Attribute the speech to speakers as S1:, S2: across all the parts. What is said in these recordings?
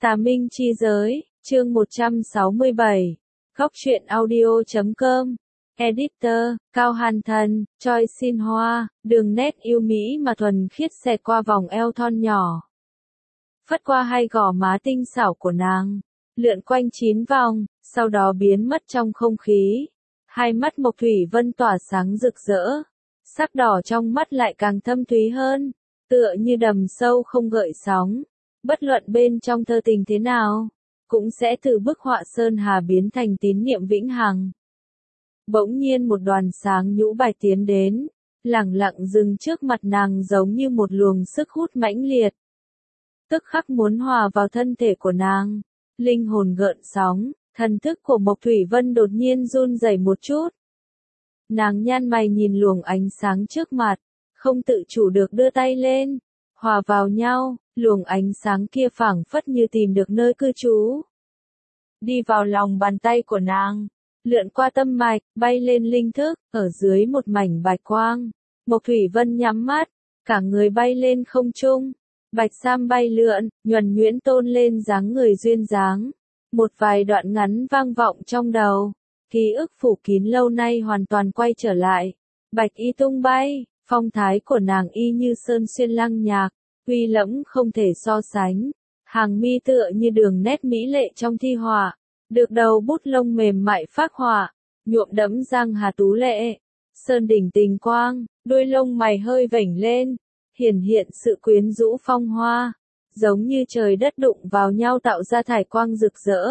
S1: Tà Minh chi giới, chương 167. Góc truyện audio.com. Editor, Cao Hàn Thần, Choi Xin Hoa, đường nét yêu mỹ mà thuần khiết xẹt qua vòng eo thon nhỏ. Phất qua hai gò má tinh xảo của nàng, lượn quanh 9 vòng, sau đó biến mất trong không khí. Hai mắt Mộc Thủy Vân tỏa sáng rực rỡ, sắc đỏ trong mắt lại càng thâm thúy hơn, tựa như đầm sâu không gợn sóng. Bất luận bên trong thơ tình thế nào, cũng sẽ từ bức họa sơn hà biến thành tín niệm vĩnh hằng. Bỗng nhiên một đoàn sáng nhũ bạch tiến đến, lẳng lặng dừng trước mặt nàng giống như một luồng sức hút mãnh liệt. Tức khắc muốn hòa vào thân thể của nàng, linh hồn gợn sóng, thần thức của Mộc Thủy Vân đột nhiên run rẩy một chút. Nàng nhăn mày nhìn luồng ánh sáng trước mặt, không tự chủ được đưa tay lên, hòa vào nhau, luồng ánh sáng kia phảng phất như tìm được nơi cư trú. Đi vào lòng bàn tay của nàng, lượn qua tâm mạch, bay lên linh thức, ở dưới một mảnh bạch quang. Mộc Thủy Vân nhắm mắt, cả người bay lên không trung, bạch sam bay lượn, nhuần nhuyễn tôn lên dáng người duyên dáng. Một vài đoạn ngắn vang vọng trong đầu, ký ức phủ kín lâu nay hoàn toàn quay trở lại. Bạch y tung bay, phong thái của nàng y như sơn xuyên lăng nhạc, uy lẫm không thể so sánh. Hàng mi tựa như đường nét mỹ lệ trong thi họa, được đầu bút lông mềm mại phác họa, nhuộm đẫm răng hà tú lệ. Sơn đỉnh tình quang, đôi lông mày hơi vểnh lên, hiển hiện sự quyến rũ phong hoa, giống như trời đất đụng vào nhau tạo ra thải quang rực rỡ.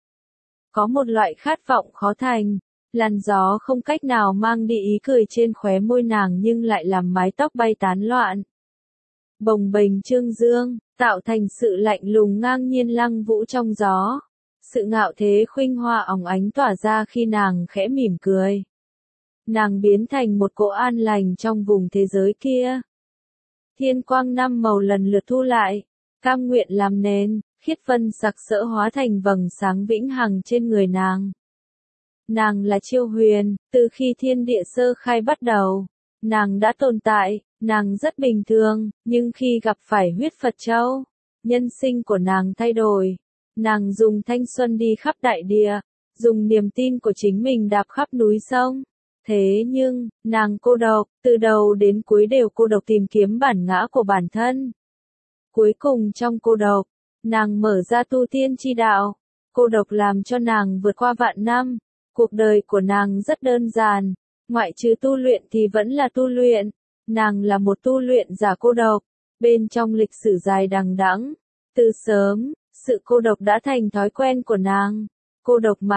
S1: Có một loại khát vọng khó thành, làn gió không cách nào mang đi ý cười trên khóe môi nàng nhưng lại làm mái tóc bay tán loạn. Bồng bềnh trương dương, tạo thành sự lạnh lùng ngang nhiên lăng vũ trong gió. Sự ngạo thế khuynh hoa óng ánh tỏa ra khi nàng khẽ mỉm cười. Nàng biến thành một cỗ an lành trong vùng thế giới kia. Thiên quang năm màu lần lượt thu lại, cam nguyện làm nền, khiết vân sặc sỡ hóa thành vầng sáng vĩnh hằng trên người nàng. Nàng là Chiêu Huyền, từ khi thiên địa sơ khai bắt đầu, nàng đã tồn tại, nàng rất bình thường, nhưng khi gặp phải huyết Phật Châu, nhân sinh của nàng thay đổi. Nàng dùng thanh xuân đi khắp đại địa, dùng niềm tin của chính mình đạp khắp núi sông. Thế nhưng, nàng cô độc, từ đầu đến cuối đều cô độc tìm kiếm bản ngã của bản thân. Cuối cùng trong cô độc, nàng mở ra tu tiên chi đạo. Cô độc làm cho nàng vượt qua vạn năm. Cuộc đời của nàng rất đơn giản, ngoại trừ tu luyện thì vẫn là tu luyện. Nàng là một tu luyện giả cô độc, bên trong lịch sử dài đằng đẵng. Từ sớm, sự cô độc đã thành thói quen của nàng. Cô độc mà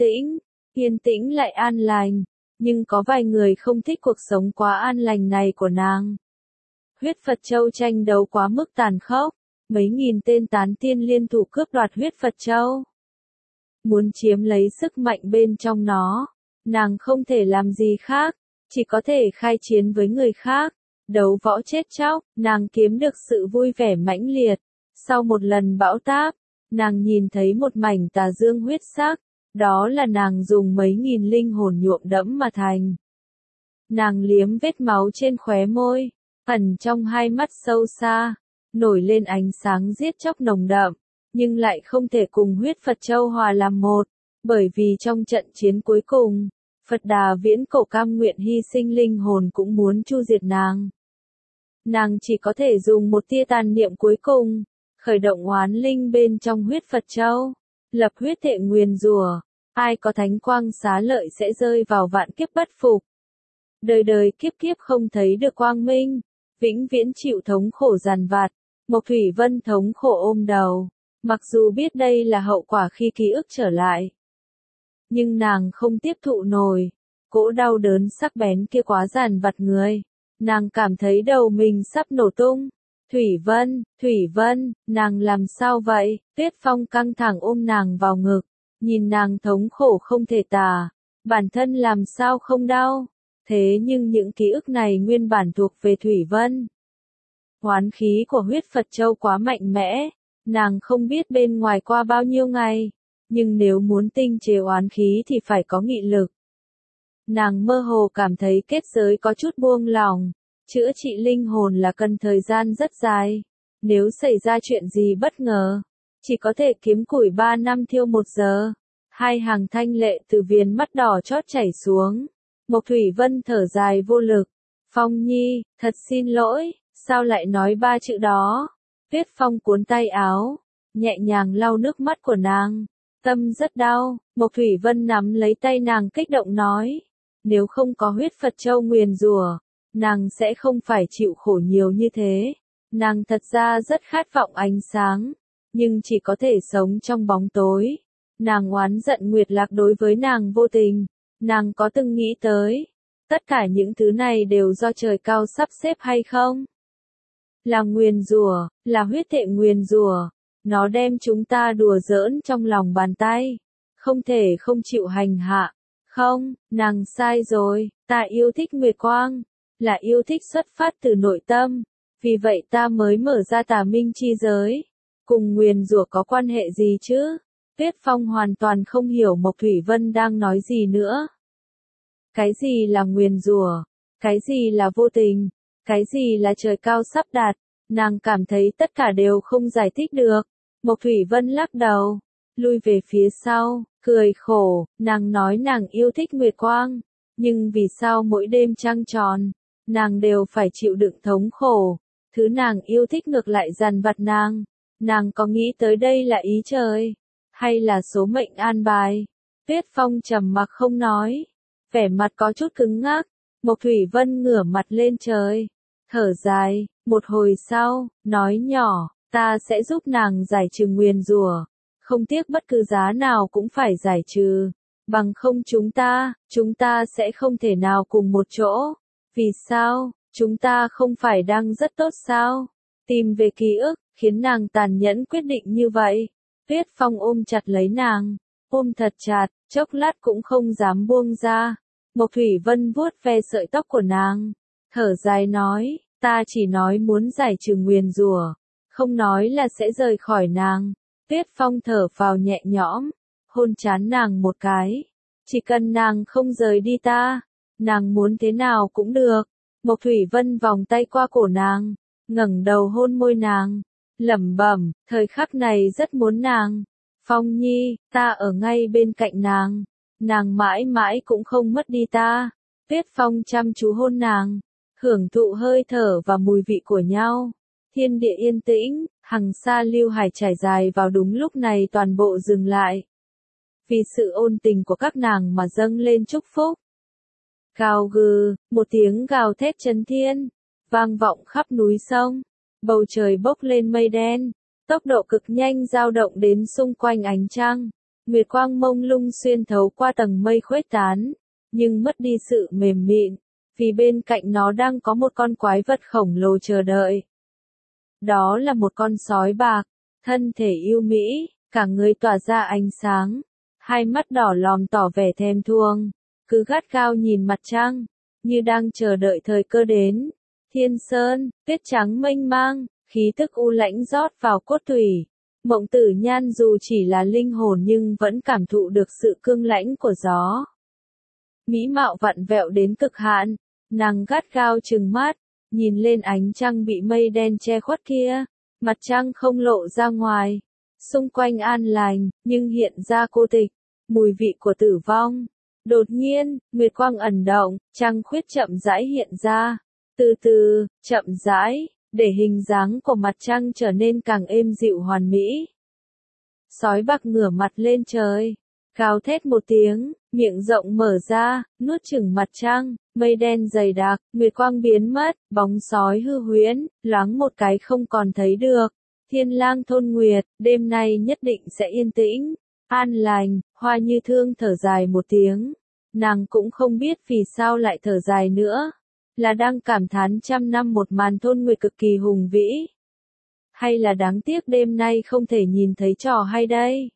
S1: yên tĩnh lại an lành. Nhưng có vài người không thích cuộc sống quá an lành này của nàng. Huyết Phật Châu tranh đấu quá mức tàn khốc, mấy nghìn tên tán tiên liên thủ cướp đoạt huyết Phật Châu. Muốn chiếm lấy sức mạnh bên trong nó, nàng không thể làm gì khác, chỉ có thể khai chiến với người khác, đấu võ chết chóc, nàng kiếm được sự vui vẻ mãnh liệt. Sau một lần bão táp, nàng nhìn thấy một mảnh tà dương huyết sắc, đó là nàng dùng mấy nghìn linh hồn nhuộm đẫm mà thành. Nàng liếm vết máu trên khóe môi, ẩn trong hai mắt sâu xa, nổi lên ánh sáng giết chóc nồng đậm, nhưng lại không thể cùng huyết Phật Châu hòa làm một, bởi vì trong trận chiến cuối cùng, Phật Đà viễn cổ cam nguyện hy sinh linh hồn cũng muốn chu diệt nàng. Nàng chỉ có thể dùng một tia tàn niệm cuối cùng, khởi động oán linh bên trong huyết Phật Châu, lập huyết thệ nguyền rủa, ai có thánh quang xá lợi sẽ rơi vào vạn kiếp bất phục. Đời đời kiếp kiếp không thấy được quang minh, vĩnh viễn chịu thống khổ giàn vặt. Mộc Thủy Vân thống khổ ôm đầu, mặc dù biết đây là hậu quả khi ký ức trở lại. Nhưng nàng không tiếp thụ nổi, cỗ đau đớn sắc bén kia quá giàn vặt người. Nàng cảm thấy đầu mình sắp nổ tung. Thủy Vân, nàng làm sao vậy? Tuyết Phong căng thẳng ôm nàng vào ngực, nhìn nàng thống khổ không thể tả, bản thân làm sao không đau. Thế nhưng những ký ức này nguyên bản thuộc về Thủy Vân. Oán khí của huyết Phật Châu quá mạnh mẽ, nàng không biết bên ngoài qua bao nhiêu ngày, nhưng nếu muốn tinh chế oán khí thì phải có nghị lực. Nàng mơ hồ cảm thấy kết giới có chút buông lỏng, chữa trị linh hồn là cần thời gian rất dài, nếu xảy ra chuyện gì bất ngờ, chỉ có thể kiếm củi 3 năm thiêu 1 giờ. Hai hàng thanh lệ từ viền mắt đỏ chót chảy xuống. Mộc Thủy Vân thở dài vô lực. Phong Nhi, thật xin lỗi, sao lại nói 3 chữ đó? Tuyết Phong cuốn tay áo, nhẹ nhàng lau nước mắt của nàng. Tâm rất đau, Mộc Thủy Vân nắm lấy tay nàng kích động nói. Nếu không có huyết Phật Châu nguyền rủa, nàng sẽ không phải chịu khổ nhiều như thế. Nàng thật ra rất khát vọng ánh sáng, nhưng chỉ có thể sống trong bóng tối. Nàng oán giận Nguyệt Lạc đối với nàng vô tình. Nàng có từng nghĩ tới, tất cả những thứ này đều do trời cao sắp xếp hay không? Là nguyền rủa, là huyết thệ nguyền rủa. Nó đem chúng ta đùa giỡn trong lòng bàn tay. Không thể không chịu hành hạ. Không, nàng sai rồi, ta yêu thích Nguyệt Quang. Là yêu thích xuất phát từ nội tâm. Vì vậy ta mới mở ra Tà Minh chi giới. Cùng nguyền rủa có quan hệ gì chứ? Tuyết Phong hoàn toàn không hiểu Mộc Thủy Vân đang nói gì nữa. Cái gì là nguyền rủa? Cái gì là vô tình? Cái gì là trời cao sắp đặt? Nàng cảm thấy tất cả đều không giải thích được. Mộc Thủy Vân lắc đầu, lui về phía sau, cười khổ, nàng nói nàng yêu thích Nguyệt Quang. Nhưng vì sao mỗi đêm trăng tròn, nàng đều phải chịu đựng thống khổ? Thứ nàng yêu thích ngược lại dằn vặt nàng. Nàng có nghĩ tới đây là ý trời? Hay là số mệnh an bài? Tuyết Phong trầm mặc không nói, vẻ mặt có chút cứng ngắc. Mộc Thủy Vân ngửa mặt lên trời, thở dài, một hồi sau, nói nhỏ, ta sẽ giúp nàng giải trừ nguyền rủa, không tiếc bất cứ giá nào cũng phải giải trừ, bằng không chúng ta sẽ không thể nào cùng một chỗ. Vì sao? Chúng ta không phải đang rất tốt sao? Tìm về ký ức, khiến nàng tàn nhẫn quyết định như vậy. Tuyết Phong ôm chặt lấy nàng, ôm thật chặt, chốc lát cũng không dám buông ra. Mộc Thủy Vân vuốt ve sợi tóc của nàng, thở dài nói, ta chỉ nói muốn giải trừ nguyền rủa, không nói là sẽ rời khỏi nàng. Tuyết Phong thở phào nhẹ nhõm, hôn trán nàng một cái. Chỉ cần nàng không rời đi ta, nàng muốn thế nào cũng được. Mộc Thủy Vân vòng tay qua cổ nàng, ngẩng đầu hôn môi nàng, lẩm bẩm, thời khắc này rất muốn nàng. Phong Nhi, ta ở ngay bên cạnh nàng. Nàng mãi mãi cũng không mất đi ta. Tuyết Phong chăm chú hôn nàng, hưởng thụ hơi thở và mùi vị của nhau. Thiên địa yên tĩnh, hằng sa lưu hải trải dài vào đúng lúc này toàn bộ dừng lại. Vì sự ôn tình của các nàng mà dâng lên chúc phúc. Gào gừ, một tiếng gào thét chấn thiên, vang vọng khắp núi sông. Bầu trời bốc lên mây đen, tốc độ cực nhanh dao động đến xung quanh ánh trăng. Nguyệt quang mông lung xuyên thấu qua tầng mây khuếch tán, nhưng mất đi sự mềm mịn, vì bên cạnh nó đang có một con quái vật khổng lồ chờ đợi. Đó là một con sói bạc, thân thể yêu mỹ, cả người tỏa ra ánh sáng, hai mắt đỏ lòm tỏ vẻ thèm thuồng, cứ gắt gao nhìn mặt trăng, như đang chờ đợi thời cơ đến. Thiên sơn, tuyết trắng mênh mang, khí tức u lãnh rót vào cốt tủy. Mộng Tử Nhan dù chỉ là linh hồn nhưng vẫn cảm thụ được sự cương lãnh của gió. Mỹ mạo vặn vẹo đến cực hạn, nàng gắt gao trừng mắt, nhìn lên ánh trăng bị mây đen che khuất kia, mặt trăng không lộ ra ngoài, xung quanh an lành, nhưng hiện ra cô tịch, mùi vị của tử vong. Đột nhiên, nguyệt quang ẩn động, trăng khuyết chậm rãi hiện ra, từ từ, chậm rãi, để hình dáng của mặt trăng trở nên càng êm dịu hoàn mỹ. Sói bạc ngửa mặt lên trời, gào thét một tiếng, miệng rộng mở ra, nuốt chửng mặt trăng, mây đen dày đặc, nguyệt quang biến mất, bóng sói hư huyễn, loáng một cái không còn thấy được. Thiên Lang thôn nguyệt, đêm nay nhất định sẽ yên tĩnh, an lành. Hoa Như Thương thở dài một tiếng, nàng cũng không biết vì sao lại thở dài nữa. Là đang cảm thán trăm năm một màn thôn nguyệt cực kỳ hùng vĩ, hay là đáng tiếc đêm nay không thể nhìn thấy trò hay đây?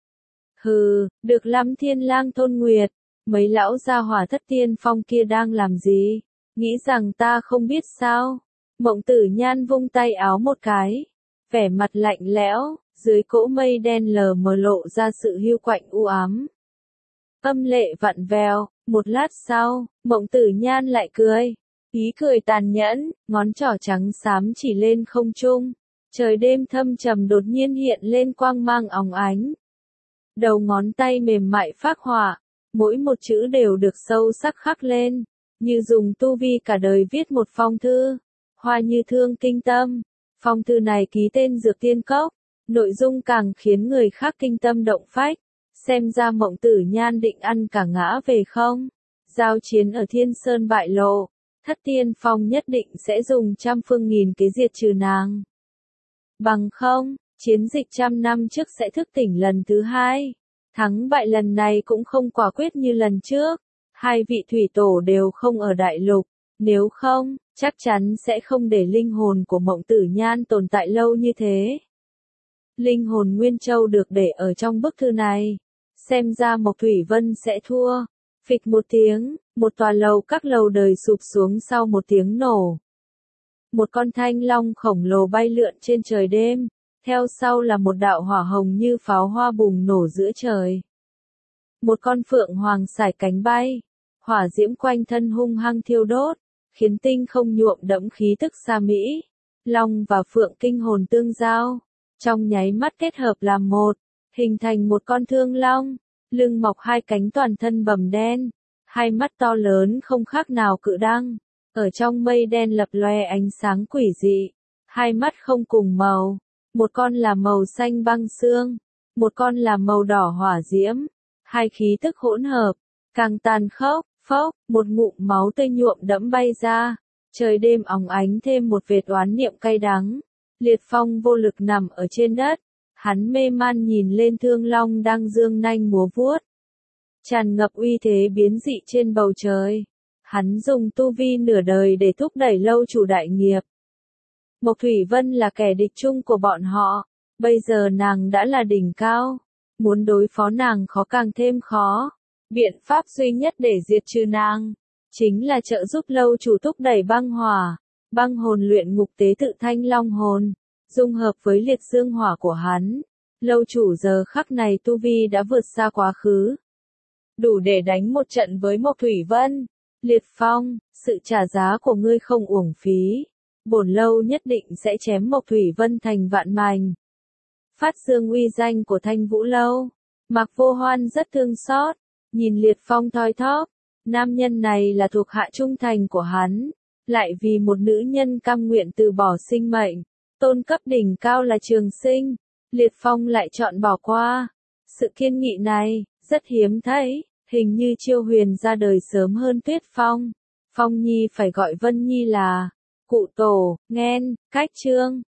S1: Hừ, được lắm Thiên Lang thôn nguyệt, mấy lão gia hỏa thất tiên phong kia đang làm gì? Nghĩ rằng ta không biết sao? Mộng Tử Nhan vung tay áo một cái, vẻ mặt lạnh lẽo, dưới cỗ mây đen lờ mờ lộ ra sự hiu quạnh u ám. Âm lệ vặn vẹo, một lát sau, Mộng Tử Nhan lại cười. Ý cười tàn nhẫn, ngón trỏ trắng xám chỉ lên không trung. Trời đêm thâm trầm đột nhiên hiện lên quang mang óng ánh. Đầu ngón tay mềm mại phác họa, mỗi một chữ đều được sâu sắc khắc lên, như dùng tu vi cả đời viết một phong thư. Hoa như thương kinh tâm. Phong thư này ký tên Dược Tiên Cốc, nội dung càng khiến người khác kinh tâm động phách. Xem ra Mộng Tử Nhan định ăn cả ngã về không. Giao chiến ở Thiên Sơn bại lộ, Thất Tiên Phong nhất định sẽ dùng trăm phương nghìn kế diệt trừ nàng. Bằng không, chiến dịch 100 năm trước sẽ thức tỉnh lần thứ hai. Thắng bại lần này cũng không quả quyết như lần trước. Hai vị thủy tổ đều không ở đại lục, nếu không, chắc chắn sẽ không để linh hồn của Mộng Tử Nhan tồn tại lâu như thế. Linh hồn Nguyên Châu được để ở trong bức thư này. Xem ra Mộc Thủy Vân sẽ thua. Phịch một tiếng, một tòa lầu các lầu đời sụp xuống sau một tiếng nổ. Một con thanh long khổng lồ bay lượn trên trời đêm, theo sau là một đạo hỏa hồng như pháo hoa bùng nổ giữa trời. Một con phượng hoàng sải cánh bay, hỏa diễm quanh thân hung hăng thiêu đốt, khiến tinh không nhuộm đẫm khí tức xa mỹ. Long và phượng kinh hồn tương giao, trong nháy mắt kết hợp làm một, hình thành một con thương long, lưng mọc hai cánh toàn thân bầm đen, hai mắt to lớn không khác nào cự đăng, ở trong mây đen lập loè ánh sáng quỷ dị, hai mắt không cùng màu, một con là màu xanh băng xương, một con là màu đỏ hỏa diễm, hai khí tức hỗn hợp, càng tàn khốc, phốc, một ngụm máu tươi nhuộm đẫm bay ra, trời đêm óng ánh thêm một vệt oán niệm cay đắng. Liệt Phong vô lực nằm ở trên đất, hắn mê man nhìn lên thương long đang dương nanh múa vuốt. Tràn ngập uy thế biến dị trên bầu trời. Hắn dùng tu vi nửa đời để thúc đẩy lâu chủ đại nghiệp. Mộc Thủy Vân là kẻ địch chung của bọn họ, bây giờ nàng đã là đỉnh cao. Muốn đối phó nàng khó càng thêm khó. Biện pháp duy nhất để diệt trừ nàng, chính là trợ giúp lâu chủ thúc đẩy băng hỏa. Băng hồn luyện ngục tế tự thanh long hồn, dung hợp với liệt dương hỏa của hắn. Lâu chủ giờ khắc này tu vi đã vượt xa quá khứ. Đủ để đánh một trận với Mộc Thủy Vân. Liệt Phong, sự trả giá của ngươi không uổng phí. Bổn lâu nhất định sẽ chém Mộc Thủy Vân thành vạn mảnh. Phát dương uy danh của Thanh Vũ Lâu. Mạc Vô Hoan rất thương xót, nhìn Liệt Phong thoi thóp. Nam nhân này là thuộc hạ trung thành của hắn. Lại vì một nữ nhân cam nguyện từ bỏ sinh mệnh, tôn cấp đỉnh cao là trường sinh, Liệt Phong lại chọn bỏ qua. Sự kiên nghị này, rất hiếm thấy, hình như Chiêu Huyền ra đời sớm hơn Tuyết Phong. Phong Nhi phải gọi Vân Nhi là cụ tổ, nghen, cách chương.